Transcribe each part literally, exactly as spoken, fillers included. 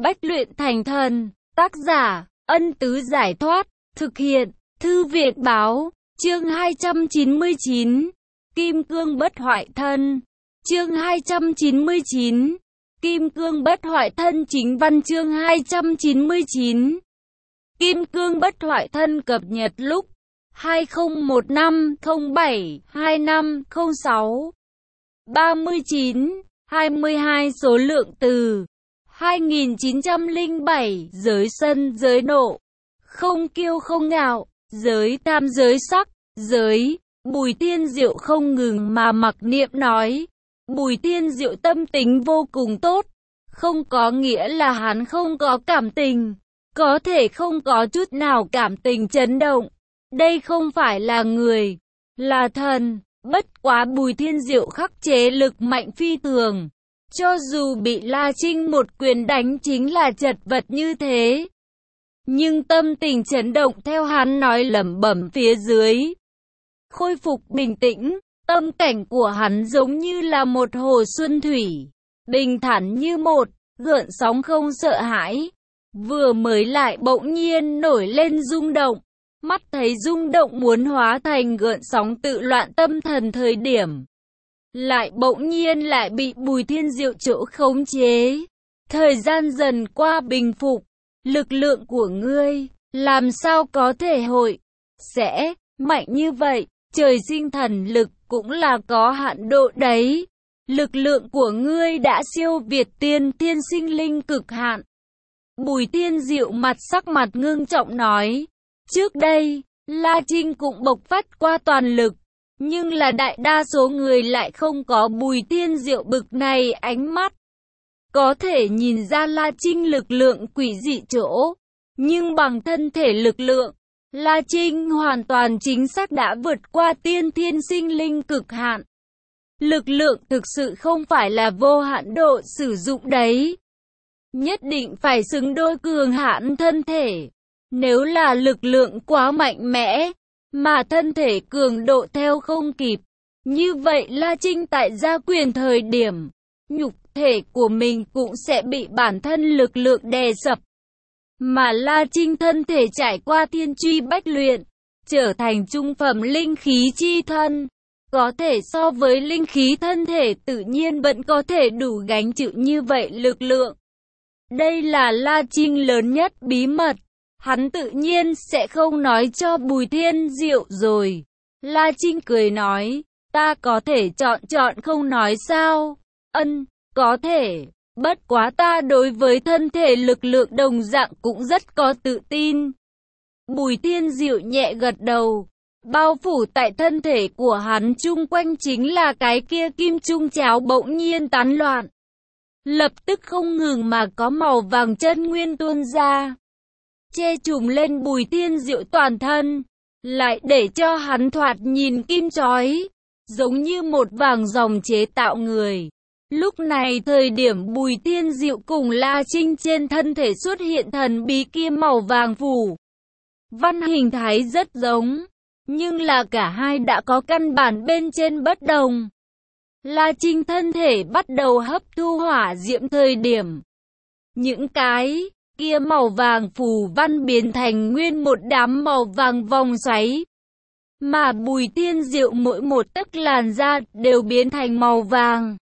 Bách luyện thành thần. Tác giả, Ân Tứ Giải Thoát. Thực hiện, Thư Việt Báo. Chương hai trăm chín mươi chín. Kim cương bất hoại thân. Chương hai trăm chín mươi chín. Kim cương bất hoại thân. Chính văn chương hai trăm chín mươi chín. Kim cương bất hoại thân cập nhật lúc hai không một năm không bảy hai năm không sáu. ba mươi chín, hai mươi hai số lượng từ hai nghìn chín trăm lẻ bảy. Giới sân giới nộ, không kiêu không ngạo, giới tham giới sắc, giới. Bùi Tiên Diệu không ngừng mà mặc niệm nói. Bùi Tiên Diệu tâm tính vô cùng tốt, không có nghĩa là hắn không có cảm tình, có thể không có chút nào cảm tình chấn động. Đây không phải là người, là thần. Bất quá Bùi Tiên Diệu khắc chế lực mạnh phi thường, cho dù bị La Trinh một quyền đánh chính là chật vật như thế, nhưng tâm tình chấn động theo hắn nói lẩm bẩm phía dưới, khôi phục bình tĩnh. Tâm cảnh của hắn giống như là một hồ xuân thủy, bình thản như một gợn sóng không sợ hãi, vừa mới lại bỗng nhiên nổi lên rung động. Mắt thấy rung động muốn hóa thành gợn sóng tự loạn tâm thần thời điểm, lại bỗng nhiên lại bị Bùi Tiên Diệu chỗ khống chế. Thời gian dần qua bình phục, lực lượng của ngươi làm sao có thể hội sẽ mạnh như vậy? Trời sinh thần lực cũng là có hạn độ đấy. Lực lượng của ngươi đã siêu việt tiên thiên sinh linh cực hạn. Bùi Tiên Diệu mặt sắc mặt ngưng trọng nói. Trước đây, La Trinh cũng bộc phát qua toàn lực, nhưng là đại đa số người lại không có Bùi Tiên Diệu bực này ánh mắt. Có thể nhìn ra La Trinh lực lượng quỷ dị chỗ, nhưng bằng thân thể lực lượng, La Trinh hoàn toàn chính xác đã vượt qua tiên thiên sinh linh cực hạn. Lực lượng thực sự không phải là vô hạn độ sử dụng đấy. Nhất định phải xứng đôi cường hãn thân thể. Nếu là lực lượng quá mạnh mẽ, mà thân thể cường độ theo không kịp, như vậy La Trinh tại gia quyền thời điểm, nhục thể của mình cũng sẽ bị bản thân lực lượng đè sập. Mà La Trinh thân thể trải qua thiên truy bách luyện, trở thành trung phẩm linh khí chi thân, có thể so với linh khí thân thể tự nhiên vẫn có thể đủ gánh chịu như vậy lực lượng. Đây là La Trinh lớn nhất bí mật, hắn tự nhiên sẽ không nói cho Bùi Tiên Diệu rồi. La Trinh cười nói, ta có thể chọn chọn không nói sao? Ân, có thể. Bất quá ta đối với thân thể lực lượng đồng dạng cũng rất có tự tin. Bùi Tiên Diệu nhẹ gật đầu. Bao phủ tại thân thể của hắn chung quanh chính là cái kia kim trung cháo bỗng nhiên tán loạn. Lập tức không ngừng mà có màu vàng chân nguyên tuôn ra, che trùm lên Bùi Tiên Diệu toàn thân, lại để cho hắn thoạt nhìn kim chói, giống như một vàng ròng chế tạo người. Lúc này thời điểm Bùi Tiên Diệu cùng La Trinh trên thân thể xuất hiện thần bí kia màu vàng phủ văn hình thái rất giống, nhưng là cả hai đã có căn bản bên trên bất đồng. La Trinh thân thể bắt đầu hấp thu hỏa diễm thời điểm, những cái kia màu vàng phù văn biến thành nguyên một đám màu vàng vòng xoáy, mà Bùi Tiên Diệu mỗi một tấc làn da đều biến thành màu vàng.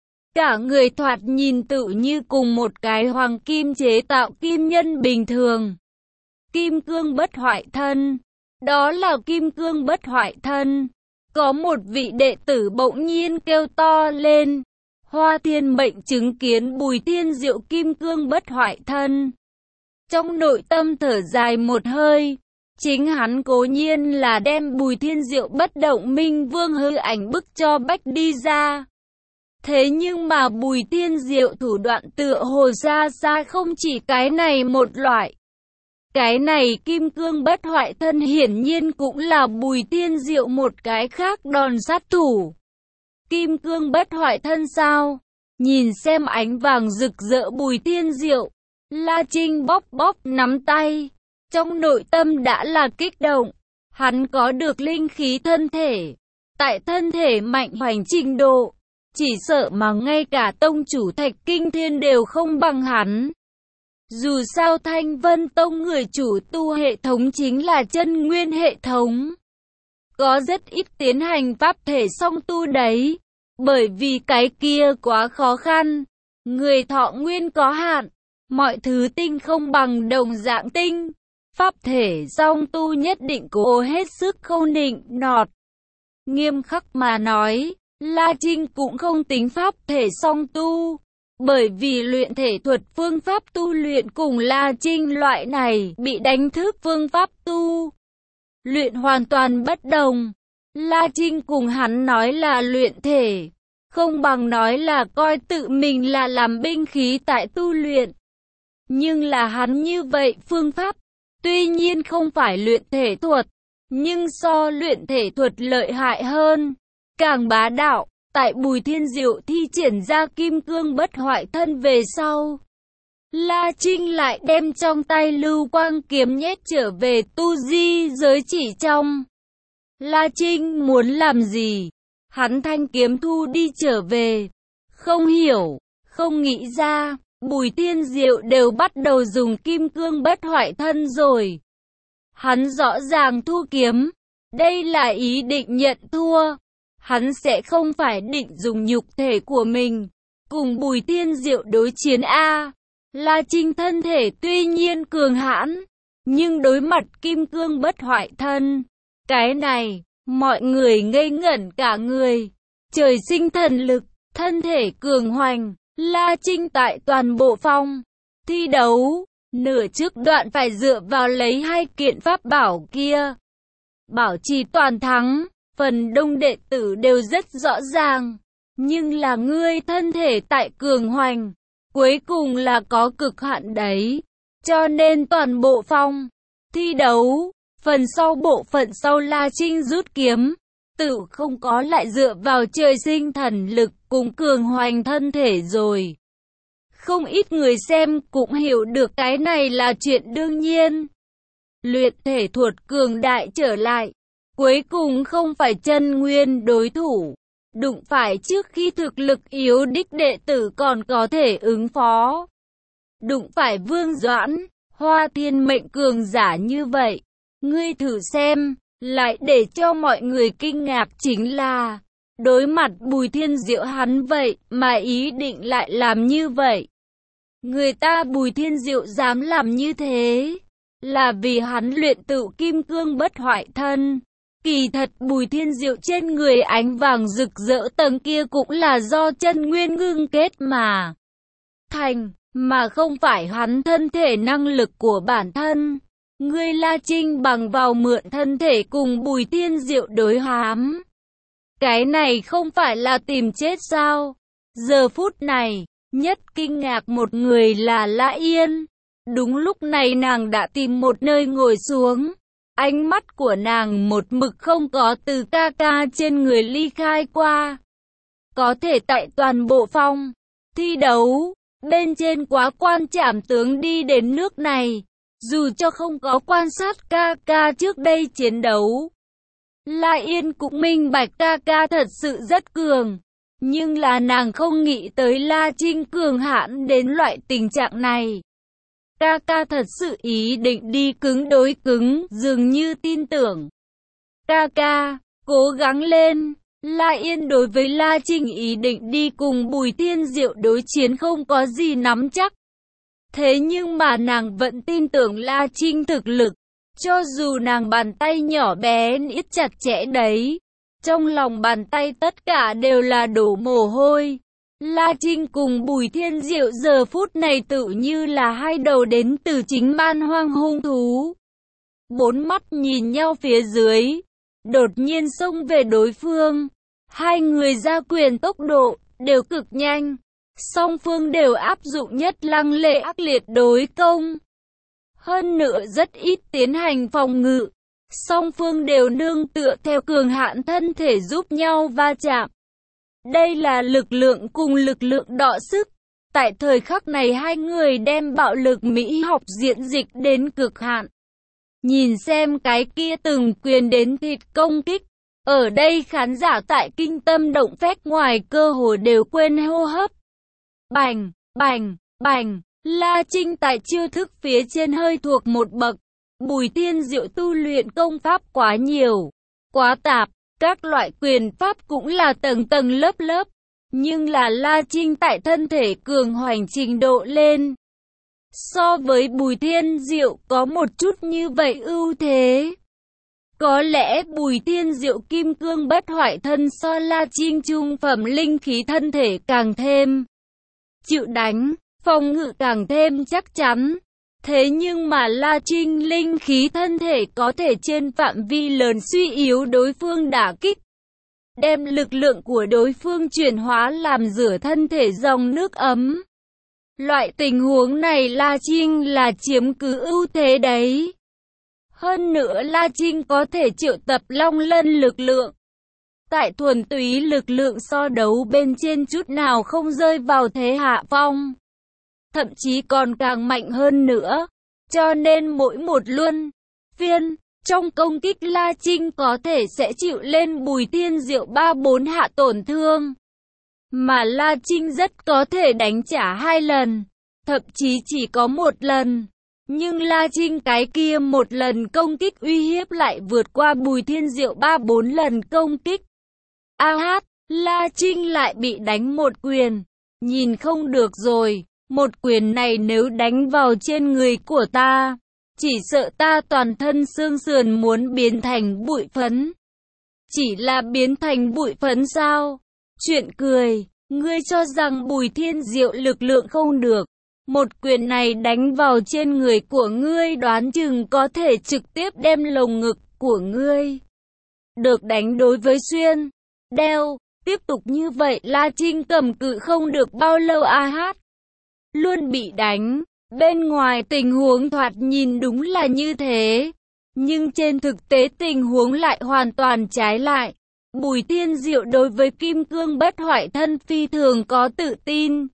Cả người thoạt nhìn tự như cùng một cái hoàng kim chế tạo kim nhân bình thường. Kim cương bất hoại thân. Đó là kim cương bất hoại thân. Có một vị đệ tử bỗng nhiên kêu to lên. Hoa Thiên Mệnh chứng kiến Bùi Tiên Diệu kim cương bất hoại thân, trong nội tâm thở dài một hơi. Chính hắn cố nhiên là đem Bùi Tiên Diệu bất động minh vương hư ảnh bức cho bách đi ra. Thế nhưng mà Bùi Tiên Diệu thủ đoạn tựa hồ xa xa không chỉ cái này một loại. Cái này kim cương bất hoại thân hiển nhiên cũng là Bùi Tiên Diệu một cái khác đòn sát thủ. Kim cương bất hoại thân sao? Nhìn xem ánh vàng rực rỡ Bùi Tiên Diệu, La Trinh bóp bóp nắm tay, trong nội tâm đã là kích động. Hắn có được linh khí thân thể, tại thân thể mạnh hoành trình độ, chỉ sợ mà ngay cả tông chủ Thạch Kinh Thiên đều không bằng hắn. Dù sao Thanh Vân Tông người chủ tu hệ thống chính là chân nguyên hệ thống. Có rất ít tiến hành pháp thể song tu đấy. Bởi vì cái kia quá khó khăn. Người thọ nguyên có hạn. Mọi thứ tinh không bằng đồng dạng tinh. Pháp thể song tu nhất định cố hết sức không định nọt. Nghiêm khắc mà nói, La Trinh cũng không tính pháp thể song tu. Bởi vì luyện thể thuật phương pháp tu luyện cùng La Trinh loại này bị đánh thức phương pháp tu luyện hoàn toàn bất đồng. La Trinh cùng hắn nói là luyện thể, không bằng nói là coi tự mình là làm binh khí tại tu luyện. Nhưng là hắn như vậy phương pháp, tuy nhiên không phải luyện thể thuật, nhưng so luyện thể thuật lợi hại hơn, càng bá đạo. Tại Bùi Thiên Diệu thi triển ra kim cương bất hoại thân về sau, La Trinh lại đem trong tay lưu quang kiếm nhét trở về tu di giới chỉ trong. La Trinh muốn làm gì? Hắn thanh kiếm thu đi trở về. Không hiểu, không nghĩ ra, Bùi Thiên Diệu đều bắt đầu dùng kim cương bất hoại thân rồi. Hắn rõ ràng thu kiếm, đây là ý định nhận thua. Hắn sẽ không phải định dùng nhục thể của mình cùng Bùi Thiên Diệu đối chiến a. La Trinh thân thể tuy nhiên cường hãn, nhưng đối mặt kim cương bất hoại thân, cái này, mọi người ngây ngẩn cả người. Trời sinh thần lực, thân thể cường hoành, La Trinh tại toàn bộ phong thi đấu, nửa trước đoạn phải dựa vào lấy hai kiện pháp bảo kia, bảo trì toàn thắng. Phần đông đệ tử đều rất rõ ràng, nhưng là ngươi thân thể tại cường hoành, cuối cùng là có cực hạn đấy. Cho nên toàn bộ phong thi đấu, phần sau bộ phận sau La Trinh rút kiếm, tự không có lại dựa vào trời sinh thần lực cùng cường hoành thân thể rồi. Không ít người xem cũng hiểu được cái này là chuyện đương nhiên. Luyện thể thuật cường đại trở lại, cuối cùng không phải chân nguyên đối thủ, đụng phải trước khi thực lực yếu đích đệ tử còn có thể ứng phó. Đụng phải Vương Doãn, Hoa Thiên mệnh cường giả như vậy, ngươi thử xem, lại để cho mọi người kinh ngạc chính là, đối mặt Bùi Thiên Diệu hắn vậy mà ý định lại làm như vậy. Người ta Bùi Thiên Diệu dám làm như thế, là vì hắn luyện tự kim cương bất hoại thân. Kỳ thật Bùi Thiên Diệu trên người ánh vàng rực rỡ tầng kia cũng là do chân nguyên ngưng kết mà thành, mà không phải hắn thân thể năng lực của bản thân. Ngươi La Trinh bằng vào mượn thân thể cùng Bùi Thiên Diệu đối hám. Cái này không phải là tìm chết sao? Giờ phút này, nhất kinh ngạc một người là Lã Yên. Đúng lúc này nàng đã tìm một nơi ngồi xuống. Ánh mắt của nàng một mực không có từ ca ca trên người ly khai qua. Có thể tại toàn bộ phong thi đấu, bên trên quá quan trảm tướng đi đến nước này, dù cho không có quan sát ca ca trước đây chiến đấu. La Yên cũng minh bạch ca ca thật sự rất cường, nhưng là nàng không nghĩ tới La Trinh cường hãn đến loại tình trạng này. Ca ca thật sự ý định đi cứng đối cứng, dường như tin tưởng. Ca ca, cố gắng lên. La Yên đối với La Trinh ý định đi cùng Bùi Thiên Diệu đối chiến không có gì nắm chắc. Thế nhưng mà nàng vẫn tin tưởng La Trinh thực lực. Cho dù nàng bàn tay nhỏ bé ít chặt chẽ đấy, trong lòng bàn tay tất cả đều là đổ mồ hôi. La Trinh cùng Bùi Thiên Diệu giờ phút này tự như là hai đầu đến từ chính man hoang hung thú. Bốn mắt nhìn nhau phía dưới, đột nhiên xông về đối phương. Hai người ra quyền tốc độ đều cực nhanh, song phương đều áp dụng nhất lăng lệ ác liệt đối công. Hơn nữa rất ít tiến hành phòng ngự, song phương đều nương tựa theo cường hạn thân thể giúp nhau va chạm. Đây là lực lượng cùng lực lượng đọ sức. Tại thời khắc này hai người đem bạo lực mỹ học diễn dịch đến cực hạn. Nhìn xem cái kia từng quyền đến thịt công kích. Ở đây khán giả tại kinh tâm động phách ngoài cơ hồ đều quên hô hấp. Bành, bành, bành. La Trinh tại chiêu thức phía trên hơi thuộc một bậc. Bùi Thiên Diệu tu luyện công pháp quá nhiều, quá tạp, các loại quyền pháp cũng là tầng tầng lớp lớp. Nhưng là La Trinh tại thân thể cường hoành trình độ lên. So với Bùi Thiên Diệu có một chút như vậy ưu thế. Có lẽ Bùi Thiên Diệu kim cương bất hoại thân so La Trinh trung phẩm linh khí thân thể càng thêm chịu đánh, phòng ngự càng thêm chắc chắn. Thế nhưng mà La Trinh linh khí thân thể có thể trên phạm vi lớn suy yếu đối phương đả kích. Đem lực lượng của đối phương chuyển hóa làm rửa thân thể dòng nước ấm. Loại tình huống này La Trinh là chiếm cứ ưu thế đấy. Hơn nữa La Trinh có thể triệu tập long lân lực lượng. Tại thuần túy lực lượng so đấu bên trên chút nào không rơi vào thế hạ phong. Thậm chí còn càng mạnh hơn nữa. Cho nên mỗi một luân phiên trong công kích La Trinh có thể sẽ chịu lên Bùi Thiên Diệu ba bốn hạ tổn thương. Mà La Trinh rất có thể đánh trả hai lần, thậm chí chỉ có một lần. Nhưng La Trinh cái kia một lần công kích uy hiếp lại vượt qua Bùi Thiên Diệu ba bốn lần công kích. A hát, La Trinh lại bị đánh một quyền. Nhìn không được rồi, một quyền này nếu đánh vào trên người của ta, chỉ sợ ta toàn thân xương sườn muốn biến thành bụi phấn. Chỉ là biến thành bụi phấn sao? Chuyện cười, ngươi cho rằng Bùi Thiên Diệu lực lượng không được. Một quyền này đánh vào trên người của ngươi đoán chừng có thể trực tiếp đem lồng ngực của ngươi được đánh đối với xuyên. Đeo, tiếp tục như vậy La Trinh cầm cự không được bao lâu a hát. Luôn bị đánh. Bên ngoài tình huống thoạt nhìn đúng là như thế. Nhưng trên thực tế tình huống lại hoàn toàn trái lại. Bùi Thiên Diệu đối với kim cương bất hoại thân phi thường có tự tin.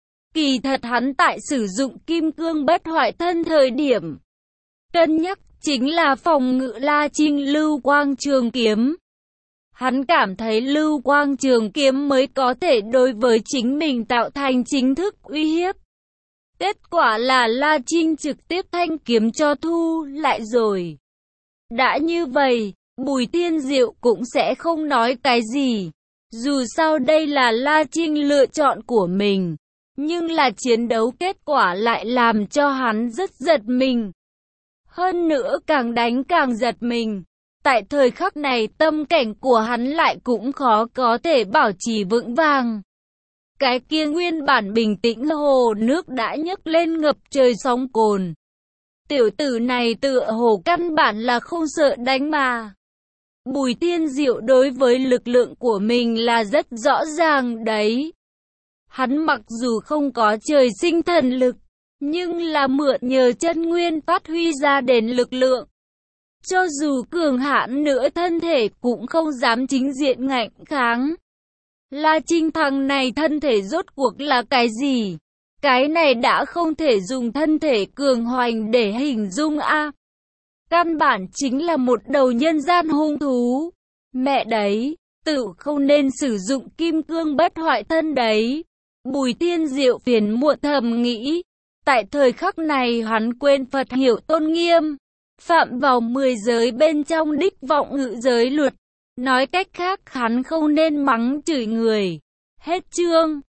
Kỳ thật hắn tại sử dụng kim cương bất hoại thân thời điểm cân nhắc chính là phòng ngự La Trinh lưu quang trường kiếm. Hắn cảm thấy lưu quang trường kiếm mới có thể đối với chính mình tạo thành chính thức uy hiếp. Kết quả là La Trinh trực tiếp thanh kiếm cho thu lại rồi. Đã như vậy, Bùi Thiên Diệu cũng sẽ không nói cái gì. Dù sao đây là La Trinh lựa chọn của mình. Nhưng là chiến đấu kết quả lại làm cho hắn rất giật mình. Hơn nữa càng đánh càng giật mình. Tại thời khắc này tâm cảnh của hắn lại cũng khó có thể bảo trì vững vàng. Cái kia nguyên bản bình tĩnh hồ nước đã nhấc lên ngập trời sóng cồn. Tiểu tử này tựa hồ căn bản là không sợ đánh mà. Bùi Thiên Diệu đối với lực lượng của mình là rất rõ ràng đấy. Hắn mặc dù không có trời sinh thần lực, nhưng là mượn nhờ chân nguyên phát huy ra đến lực lượng. Cho dù cường hãn nữa thân thể cũng không dám chính diện ngạnh kháng. La Trinh thằng này thân thể rốt cuộc là cái gì? Cái này đã không thể dùng thân thể cường hoành để hình dung a. Căn bản chính là một đầu nhân gian hung thú. Mẹ đấy, tự không nên sử dụng kim cương bất hoại thân đấy. Bùi Thiên Diệu phiền muộn thầm nghĩ. Tại thời khắc này hắn quên Phật hiểu tôn nghiêm. Phạm vào mười giới bên trong đích vọng ngự giới luật. Nói cách khác hắn không nên mắng chửi người. Hết chương.